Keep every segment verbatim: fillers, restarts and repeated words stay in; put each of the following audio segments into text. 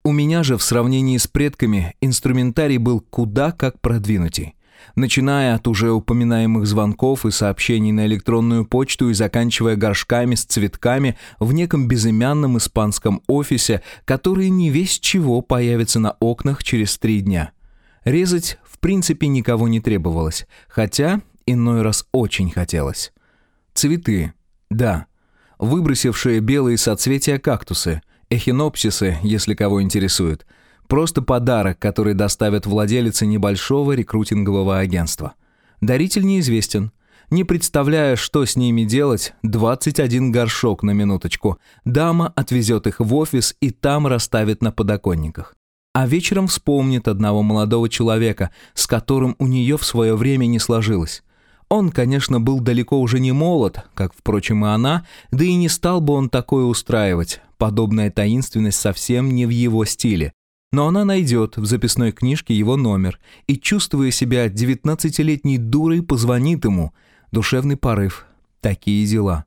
У меня же в сравнении с предками инструментарий был куда как продвинутей. Начиная от уже упоминаемых звонков и сообщений на электронную почту и заканчивая горшками с цветками в неком безымянном испанском офисе, которые не весть чего появятся на окнах через три дня. Резать в принципе никого не требовалось, хотя иной раз очень хотелось. Цветы, да, выбросившие белые соцветия кактусы, эхинопсисы, если кого интересует. Просто подарок, который доставят владелице небольшого рекрутингового агентства. Даритель неизвестен. Не представляя, что с ними делать, двадцать один горшок на минуточку. Дама отвезет их в офис и там расставит на подоконниках. А вечером вспомнит одного молодого человека, с которым у нее в свое время не сложилось. Он, конечно, был далеко уже не молод, как, впрочем, и она, да и не стал бы он такое устраивать. Подобная таинственность совсем не в его стиле. Но она найдет в записной книжке его номер и, чувствуя себя девятнадцатилетней дурой, позвонит ему. Душевный порыв. Такие дела.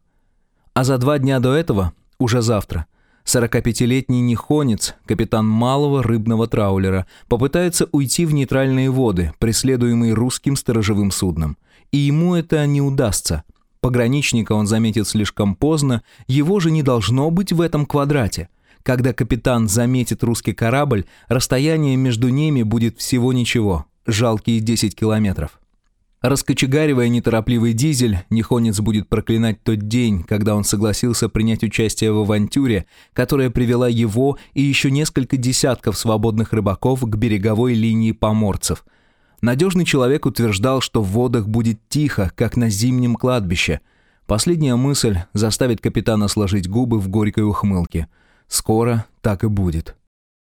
А за два дня до этого, уже завтра, сорокапятилетний нихонец, капитан малого рыбного траулера, попытается уйти в нейтральные воды, преследуемый русским сторожевым судном. И ему это не удастся. Пограничника он заметит слишком поздно, его же не должно быть в этом квадрате. Когда капитан заметит русский корабль, расстояние между ними будет всего ничего, жалкие десять километров. Раскочегаривая неторопливый дизель, нихонец будет проклинать тот день, когда он согласился принять участие в авантюре, которая привела его и еще несколько десятков свободных рыбаков к береговой линии поморцев. Надежный человек утверждал, что в водах будет тихо, как на зимнем кладбище. Последняя мысль заставит капитана сложить губы в горькой ухмылке. Скоро так и будет.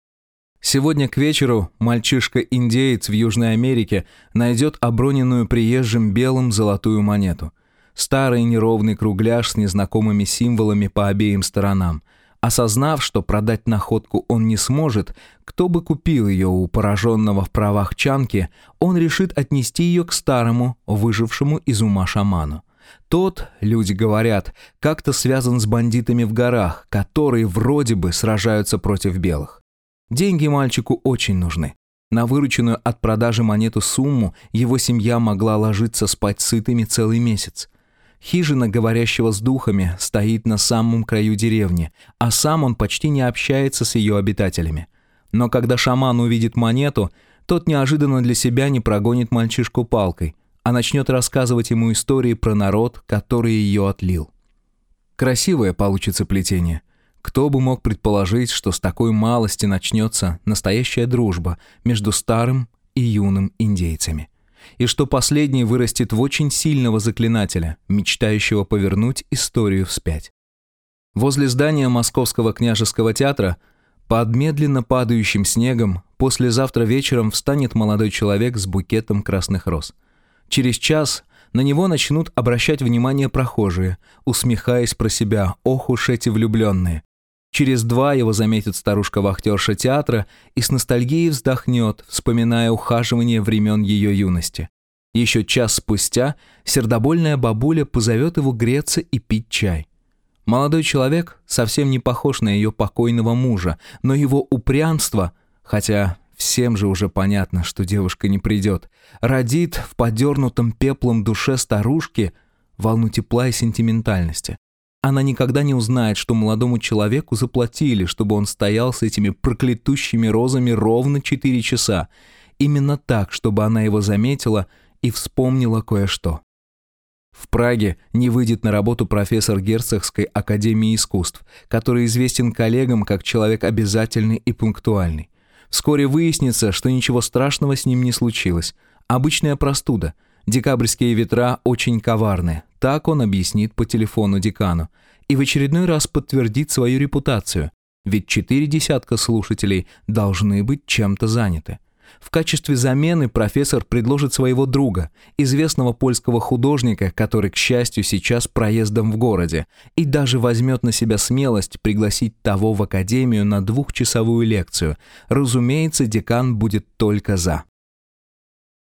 Сегодня к вечеру мальчишка-индеец в Южной Америке найдет оброненную приезжим белым золотую монету. Старый неровный кругляш с незнакомыми символами по обеим сторонам. Осознав, что продать находку он не сможет, кто бы купил ее у пораженного в правах Чанки, он решит отнести ее к старому, выжившему из ума шаману. Тот, люди говорят, как-то связан с бандитами в горах, которые вроде бы сражаются против белых. Деньги мальчику очень нужны. На вырученную от продажи монету сумму его семья могла ложиться спать сытыми целый месяц. Хижина говорящего с духами стоит на самом краю деревни, а сам он почти не общается с ее обитателями. Но когда шаман увидит монету, тот неожиданно для себя не прогонит мальчишку палкой, а начнет рассказывать ему истории про народ, который ее отлил. Красивое получится плетение. Кто бы мог предположить, что с такой малости начнется настоящая дружба между старым и юным индейцами, и что последний вырастет в очень сильного заклинателя, мечтающего повернуть историю вспять. Возле здания Московского княжеского театра, под медленно падающим снегом, послезавтра вечером встанет молодой человек с букетом красных роз. Через час на него начнут обращать внимание прохожие, усмехаясь про себя: «Ох уж эти влюбленные». Через два его заметит старушка-вахтерша театра и с ностальгией вздохнет, вспоминая ухаживание времен ее юности. Еще час спустя сердобольная бабуля позовет его греться и пить чай. Молодой человек совсем не похож на ее покойного мужа, но его упрямство, хотя всем же уже понятно, что девушка не придет, родит в подернутом пеплом душе старушки волну тепла и сентиментальности. Она никогда не узнает, что молодому человеку заплатили, чтобы он стоял с этими проклятущими розами ровно четыре часа. Именно так, чтобы она его заметила и вспомнила кое-что. В Праге не выйдет на работу профессор Герцогской академии искусств, который известен коллегам как человек обязательный и пунктуальный. Вскоре выяснится, что ничего страшного с ним не случилось. Обычная простуда. Декабрьские ветра очень коварны. Так он объяснит по телефону декану. И в очередной раз подтвердит свою репутацию. Ведь четыре десятка слушателей должны быть чем-то заняты. В качестве замены профессор предложит своего друга, известного польского художника, который, к счастью, сейчас проездом в городе, и даже возьмет на себя смелость пригласить того в академию на двухчасовую лекцию. Разумеется, декан будет только за.